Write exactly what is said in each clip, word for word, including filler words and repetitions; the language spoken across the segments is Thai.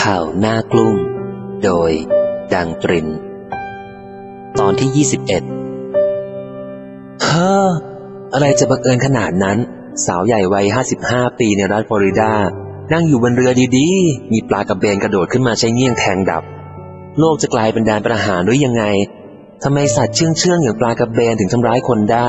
ข่าวหน้ากลุ้มโดยดังตรินตอนที่ยี่สิบเอ็ดเฮ้ออะไรจะบังเอิญขนาดนั้นสาวใหญ่วัยห้าสิบห้าปีในรัฐฟลอริดานั่งอยู่บนเรือดีๆมีปลากระเบนกระโดดขึ้นมาใช้เงี้ยงแทงดับโลกจะกลายเป็นแดนประหารหรือยังไงทำไมสัตว์เชื่องเชื่องอย่างปลากระเบนถึงทำร้ายคนได้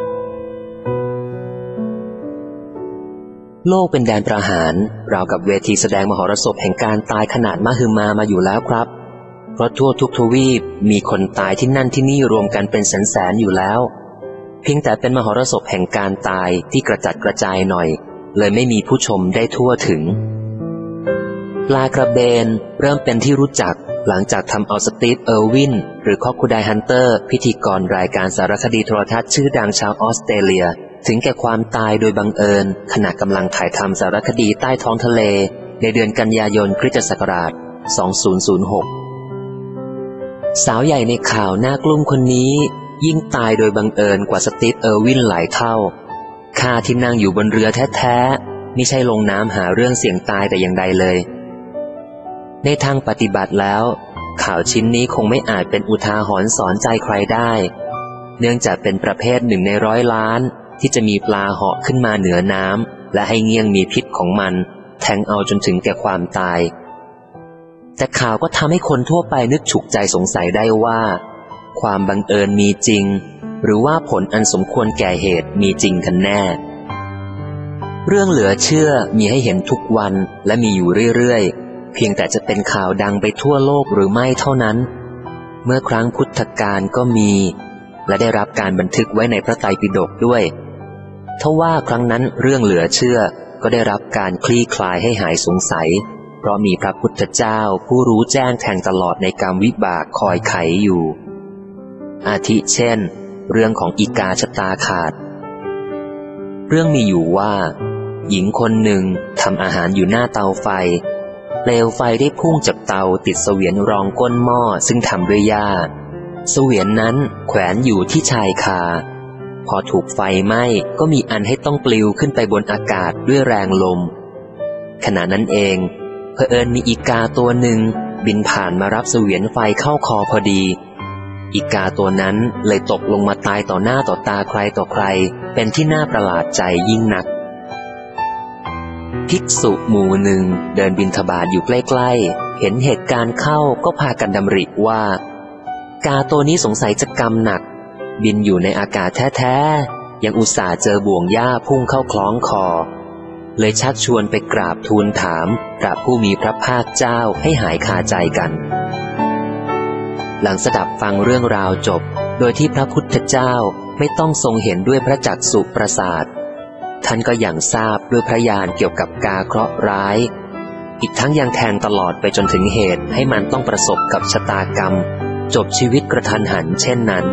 โลกเป็นแดนประหารราวกับเวทีแสดงมหรสพแห่งการตายขนาดมหึมามาอยู่แล้วครับเพราะทั่วทุกทวีปมีคนตายที่นั่นที่นี่รวมกันเป็นแสนๆอยู่แล้วเพียงแต่เป็นมหรสพแห่งการตายที่กระจัดกระจายหน่อยเลยไม่มีผู้ชมได้ทั่วถึงปลากระเบนเริ่มเป็นที่รู้จักหลังจากทำเอาสตีฟเออร์วินหรือคอกคูไดฮันเตอร์พิธีกรรายการสารคดีโทรทัศน์ชื่อดังชาวออสเตรเลียถึงแก่ความตายโดยบังเอิญขณะกำลังถ่ายทำสารคดีใต้ท้องทะเลในเดือนกันยายนคริสตศักราชสองพันหกสาวใหญ่ในข่าวหน้ากลุ้มคนนี้ยิ่งตายโดยบังเอิญกว่าสตีฟเออร์วินหลายเท่าข้าที่นั่งอยู่บนเรือแท้ๆไม่ใช่ลงน้ำหาเรื่องเสี่ยงตายแต่อย่างใดเลยในทางปฏิบัติแล้วข่าวชิ้นนี้คงไม่อาจเป็นอุทาหรณ์สอนใจใครได้เนื่องจากเป็นประเภทหนึ่งในร้อยล้านที่จะมีปลาเหาะขึ้นมาเหนือน้ำและให้เงี้ยงมีพิษของมันแทงเอาจนถึงแก่ความตายแต่ข่าวก็ทำให้คนทั่วไปนึกฉุกใจสงสัยได้ว่าความบังเอิญมีจริงหรือว่าผลอันสมควรแก่เหตุมีจริงกันแน่เรื่องเหลือเชื่อมีให้เห็นทุกวันและมีอยู่เรื่อยๆเพียงแต่จะเป็นข่าวดังไปทั่วโลกหรือไม่เท่านั้นเมื่อครั้งพุทธกาลก็มีและได้รับการบันทึกไว้ในพระไตรปิฎกด้วยทว่าครั้งนั้นเรื่องเหลือเชื่อก็ได้รับการคลี่คลายให้หายสงสัยเพราะมีพระพุทธเจ้าผู้รู้แจ้งแทงตลอดในกรรมวิบากคอยไขอยู่อาทิเช่นเรื่องของอีกาชะตาขาดเรื่องมีอยู่ว่าหญิงคนหนึ่งทำอาหารอยู่หน้าเตาไฟเปลวไฟได้พุ่งจากเตาติดเสวียนรองก้นหม้อซึ่งทำด้วยหญ้าเสวียนนั้นแขวนอยู่ที่ชายคาพอถูกไฟไหม้ก็มีอันให้ต้องปลิวขึ้นไปบนอากาศด้วยแรงลมขณะนั้นเองเผอิญมีอีกาตัวหนึ่งบินผ่านมารับเสวียนไฟเข้าคอพอดีอีกาตัวนั้นเลยตกลงมาตายต่อหน้าต่อตาใครต่อใครเป็นที่น่าประหลาดใจยิ่งนักภิกษุหมู่หนึ่งเดินบิณฑบาตอยู่ใกล้ๆเห็นเหตุการณ์เข้าก็พากันดำริว่ากาตัวนี้สงสัยจะกรรมหนักบินอยู่ในอากาศแท้ๆยังอุตส่าห์เจอบ่วงหญ้าพุ่งเข้าคล้องคอเลยชักชวนไปกราบทูลถามกราบผู้มีพระภาคเจ้าให้หายคาใจกันหลังสดับฟังเรื่องราวจบโดยที่พระพุทธเจ้าไม่ต้องทรงเห็นด้วยพระจักษุประสาทท่านก็ยังทราบด้วยพระญาณเกี่ยวกับกาเคราะห์ร้ายอีกทั้งยังแทงตลอดไปจนถึงเหตุให้มันต้องประสบกับชะตากรรมจบชีวิตกระทันหันเช่นนั้น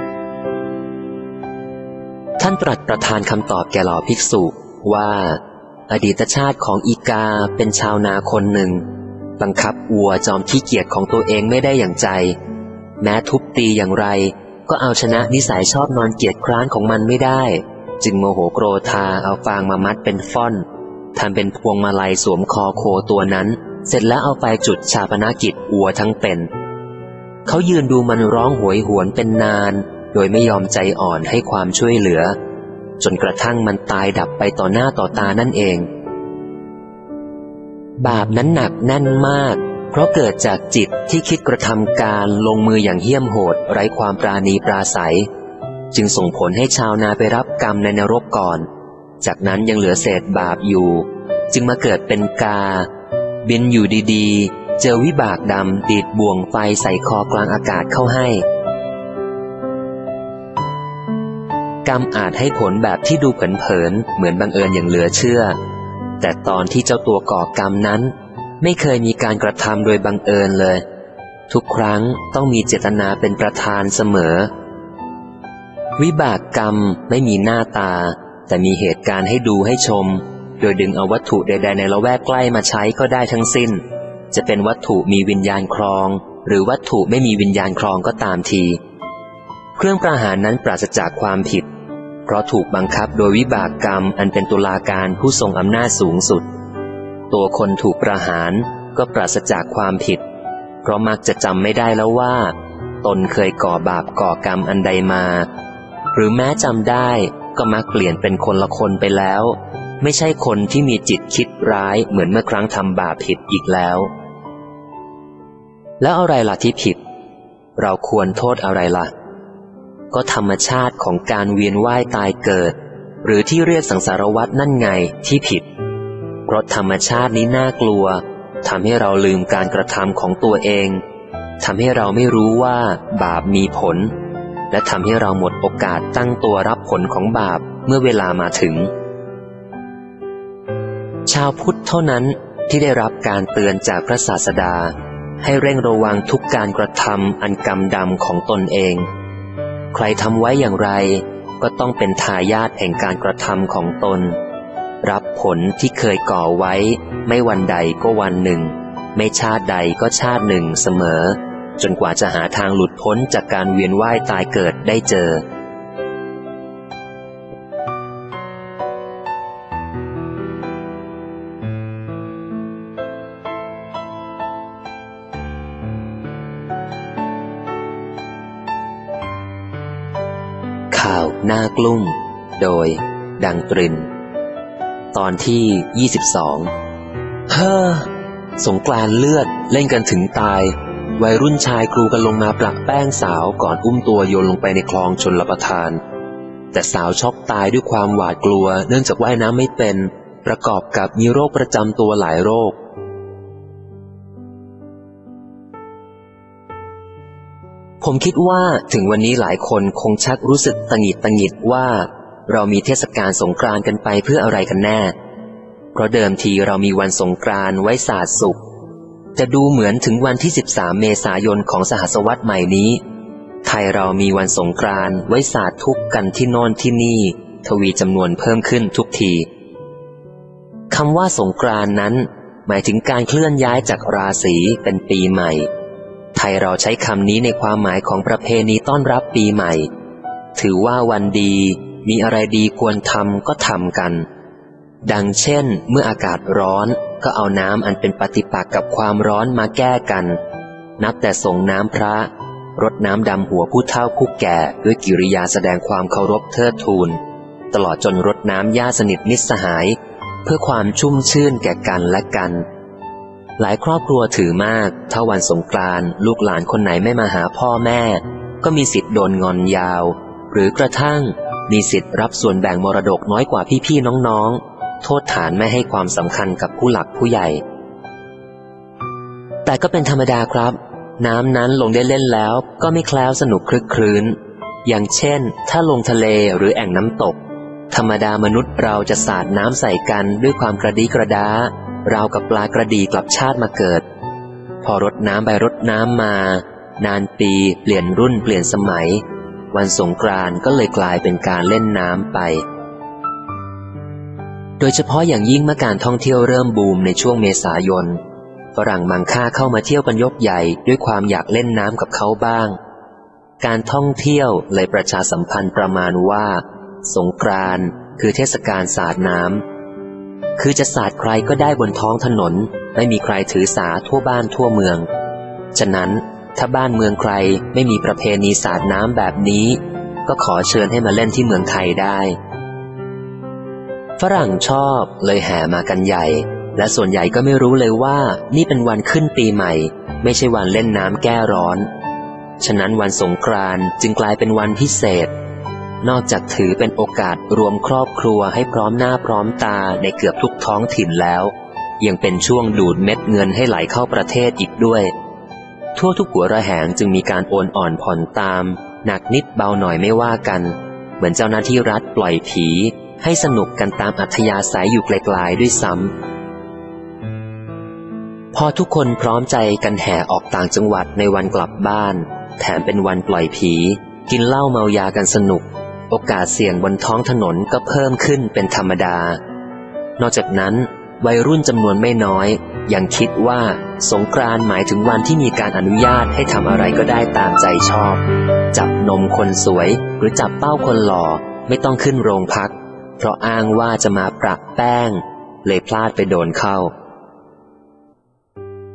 ท่านตรัสประทานคำตอบแก่เหล่าภิกษุว่าอดีตชาติของอีกาเป็นชาวนาคนหนึ่งบังคับวัวจอมขี้เกียจของตัวเองไม่ได้อย่างใจแม้ทุบตีอย่างไรก็เอาชนะนิสัยชอบนอนเกียจคร้านของมันไม่ได้จึงโมโหโกรธาเอาฟางมามัดเป็นฟ่อนทำเป็นพวงมาลัยสวมคอโคตัวนั้นเสร็จแล้วเอาไปจุดชาปนกิจวัวทั้งเป็นเขายืนดูมันร้องโหยหวนเป็นนานโดยไม่ยอมใจอ่อนให้ความช่วยเหลือจนกระทั่งมันตายดับไปต่อหน้าต่อตานั่นเองบาปนั้นหนักแน่นมากเพราะเกิดจากจิตที่คิดกระทำการลงมืออย่างเหี้ยมโหดไร้ความปราณีปราศัยจึงส่งผลให้ชาวนาไปรับกรรมในนรกก่อนจากนั้นยังเหลือเศษบาปอยู่จึงมาเกิดเป็นกาบินอยู่ดีๆเจอวิบากดำดีดบ่วงไฟใส่คอกลางอากาศเข้าให้กรรมอาจให้ผลแบบที่ดูเผินๆเหมือนบังเอิญอย่างเหลือเชื่อแต่ตอนที่เจ้าตัวก่อกรรมนั้นไม่เคยมีการกระทำโดยบังเอิญเลยทุกครั้งต้องมีเจตนาเป็นประธานเสมอวิบากกรรมไม่มีหน้าตาแต่มีเหตุการณ์ให้ดูให้ชมโดยดึงเอาวัตถุใดๆในละแวกใกล้มาใช้ก็ได้ทั้งสิ้นจะเป็นวัตถุมีวิญญาณครองหรือวัตถุไม่มีวิญญาณครองก็ตามทีเครื่องประหารนั้นปราศจากความผิดเพราะถูกบังคับโดยวิบากกรรมอันเป็นตุลาการผู้ทรงอำนาจสูงสุดตัวคนถูกประหารก็ปราศจากความผิดเพราะมักจะจำไม่ได้แล้วว่าตนเคยก่อบาปก่อกรรมอันใดมาหรือแม้จำได้ก็มักเปลี่ยนเป็นคนละคนไปแล้วไม่ใช่คนที่มีจิตคิดร้ายเหมือนเมื่อครั้งทำบาปผิดอีกแล้วแล้วอะไรล่ะที่ผิดเราควรโทษอะไรล่ะก็ธรรมชาติของการเวียนว่ายตายเกิดหรือที่เรียกสังสารวัฏนั่นไงที่ผิดเพราะธรรมชาตินี้น่ากลัวทำให้เราลืมการกระทำของตัวเองทำให้เราไม่รู้ว่าบาปมีผลและทำให้เราหมดโอกาสตั้งตัวรับผลของบาปเมื่อเวลามาถึงชาวพุทธเท่านั้นที่ได้รับการเตือนจากพระศาสดาให้เร่งระวังทุกการกระทำอันกรรมดำของตนเองใครทำไว้อย่างไรก็ต้องเป็นทายาทแห่งการกระทำของตนรับผลที่เคยก่อไว้ไม่วันใดก็วันหนึ่งไม่ชาติใดก็ชาติหนึ่งเสมอจนกว่าจะหาทางหลุดพ้นจากการเวียนว่ายตายเกิดได้เจอข่าวหน้ากลุ้มโดยดังตรินตอนที่ยี่สิบสองเฮ้อสงกรานต์เลือดเล่นกันถึงตายวัยรุ่นชายกรูกันลงมาประแป้งสาวก่อนอุ้มตัวโยนลงไปในคลองชลประทานแต่สาวช็อกตายด้วยความหวาดกลัวเนื่องจากว่ายน้ำไม่เป็นประกอบกับมีโรคประจำตัวหลายโรคผมคิดว่าถึงวันนี้หลายคนคงชักรู้สึกตังหิดตังหิดว่าเรามีเทศกาลสงกรานต์กันไปเพื่ออะไรกันแน่เพราะเดิมทีเรามีวันสงกรานต์ไว้สาดสุขจะดูเหมือนถึงวันที่สิบสามเมษายนของสหัสวรรษใหม่นี้ไทยเรามีวันสงกรานต์ไว้สาดทุกข์กันที่โน่นที่นี่ทวีจำนวนเพิ่มขึ้นทุกทีคำว่าสงกรานต์นั้นหมายถึงการเคลื่อนย้ายจากราศีเป็นปีใหม่ไทยเราใช้คำนี้ในความหมายของประเพณีต้อนรับปีใหม่ถือว่าวันดีมีอะไรดีควรทำก็ทำกันดังเช่นเมื่ออากาศร้อนก็เอาน้ำอันเป็นปฏิปักษ์กับความร้อนมาแก้กันนับแต่ส่งน้ำพระรดน้ำดำหัวผู้เฒ่าผู้แก่ด้วยกิริยาแสดงความเคารพเทิดทูนตลอดจนรดน้ำญาติสนิทมิตรสหายเพื่อความชุ่มชื่นแก่กันและกันหลายครอบครัวถือมากถ้าวันสงกรานต์ลูกหลานคนไหนไม่มาหาพ่อแม่ก็มีสิทธิ์โดนงอนยาวหรือกระทั่งมีสิทธิ์รับส่วนแบ่งมรดกน้อยกว่าพี่ๆน้องๆโทษฐานไม่ให้ความสำคัญกับผู้หลักผู้ใหญ่แต่ก็เป็นธรรมดาครับน้ำนั้นลงได้เล่นแล้วก็ไม่แคล้วสนุกคลึกครื้นอย่างเช่นถ้าลงทะเลหรือแอ่งน้ำตกธรรมดามนุษย์เราจะสาดน้ำใส่กันด้วยความกระดีกระดาราวกับปลากระดีกลับชาติมาเกิดพอรดน้ำไปรดน้ำมานานปีเปลี่ยนรุ่นเปลี่ยนสมัยวันสงกรานต์ก็เลยกลายเป็นการเล่นน้ำไปโดยเฉพาะอย่างยิ่งเมื่อการท่องเที่ยวเริ่มบูมในช่วงเมษายนฝรั่งมังค่าเข้ามาเที่ยวกันยกใหญ่ด้วยความอยากเล่นน้ำกับเขาบ้างการท่องเที่ยวเลยประชาสัมพันธ์ประมาณว่าสงกรานต์คือเทศกาลสาดน้ำคือจะสาดใครก็ได้บนท้องถนนไม่มีใครถือสาทั่วบ้านทั่วเมืองฉะนั้นถ้าบ้านเมืองใครไม่มีประเพณีสาดน้ำแบบนี้ก็ขอเชิญให้มาเล่นที่เมืองไทยได้ฝรั่งชอบเลยแห่มากันใหญ่และส่วนใหญ่ก็ไม่รู้เลยว่านี่เป็นวันขึ้นปีใหม่ไม่ใช่วันเล่นน้ำแก้ร้อนฉะนั้นวันสงกรานต์จึงกลายเป็นวันพิเศษนอกจากถือเป็นโอกาสรวมครอบครัวให้พร้อมหน้าพร้อมตาในเกือบทุกท้องถิ่นแล้วยังเป็นช่วงดูดเม็ดเงินให้ไหลเข้าประเทศอีกด้วยทั่วทุกหัวระแหงจึงมีการโอนอ่อนผ่อนตามหนักนิดเบาหน่อยไม่ว่ากันเหมือนเจ้าหน้าที่รัฐปล่อยผีให้สนุกกันตามอัธยาศัยอยู่ไกลๆด้วยซ้ำพอทุกคนพร้อมใจกันแห่ออกต่างจังหวัดในวันกลับบ้านแถมเป็นวันปล่อยผีกินเหล้าเมายากันสนุกโอกาสเสี่ยงบนท้องถนนก็เพิ่มขึ้นเป็นธรรมดานอกจากนั้นวัยรุ่นจำนวนไม่น้อยยังคิดว่าสงกรานต์หมายถึงวันที่มีการอนุญาตให้ทำอะไรก็ได้ตามใจชอบจับนมคนสวยหรือจับเป้าคนหล่อไม่ต้องขึ้นโรงพักเพราะอ้างว่าจะมาประแป้งเลยพลาดไปโดนเข้า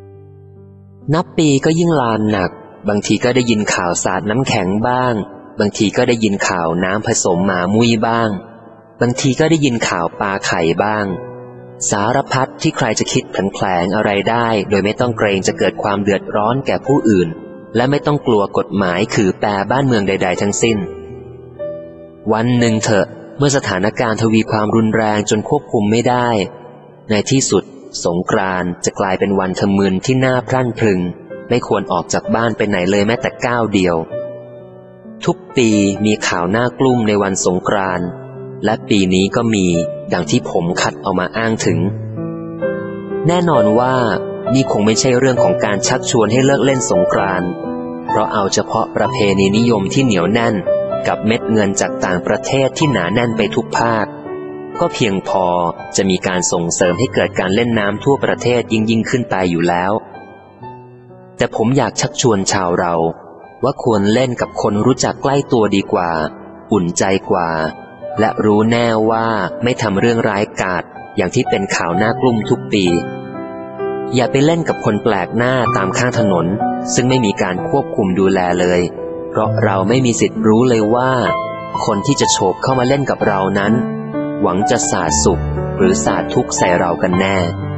นับปีก็ยิ่งลานหนักบางทีก็ได้ยินข่าวสาดน้ำแข็งบ้างบางทีก็ได้ยินข่าวน้ำผสมหมามุ้ยบ้างบางทีก็ได้ยินข่าวปลาไข่บ้างสารพัดที่ใครจะคิดแผลงๆอะไรได้โดยไม่ต้องเกรงจะเกิดความเดือดร้อนแก่ผู้อื่นและไม่ต้องกลัวกฎหมายขือแปรบ้านเมืองใดๆทั้งสิ้นวันหนึ่งเถอะเมื่อสถานการณ์ทวีความรุนแรงจนควบคุมไม่ได้ในที่สุดสงกรานต์จะกลายเป็นวันทะมึนที่น่าพรั่นพรึงไม่ควรออกจากบ้านไปไหนเลยแม้แต่ก้าวเดียวทุกปีมีข่าวน่ากลุ้มในวันสงกรานต์และปีนี้ก็มีดังที่ผมคัดเอามาอ้างถึงแน่นอนว่านี่คงไม่ใช่เรื่องของการชักชวนให้เลิกเล่นสงกรานต์เพราะเอาเฉพาะประเพณีนิยมที่เหนียวแน่นกับเม็ดเงินจากต่างประเทศที่หนาแน่นไปทุกภาคก็เพียงพอจะมีการส่งเสริมให้เกิดการเล่นน้ำทั่วประเทศยิ่งยิ่งขึ้นไปอยู่แล้วแต่ผมอยากชักชวนชาวเราว่าควรเล่นกับคนรู้จักใกล้ตัวดีกว่าอุ่นใจกว่าและรู้แน่ว่าไม่ทำเรื่องร้ายกาจอย่างที่เป็นข่าวน่ากลุ้มทุกปีอย่าไปเล่นกับคนแปลกหน้าตามข้างถนนซึ่งไม่มีการควบคุมดูแลเลยเพราะเราไม่มีสิทธิ์รู้เลยว่าคนที่จะโฉบเข้ามาเล่นกับเรานั้นหวังจะสาดสุขหรือสาดทุกข์ใส่เรากันแน่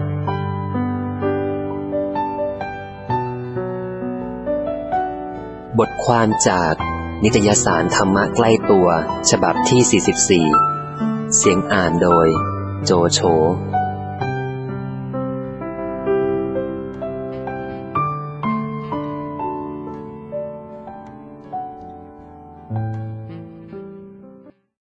บทความจากนิตยสารธรรมะใกล้ตัวฉบับที่สี่สิบสี่เสียงอ่านโดยโจโฉ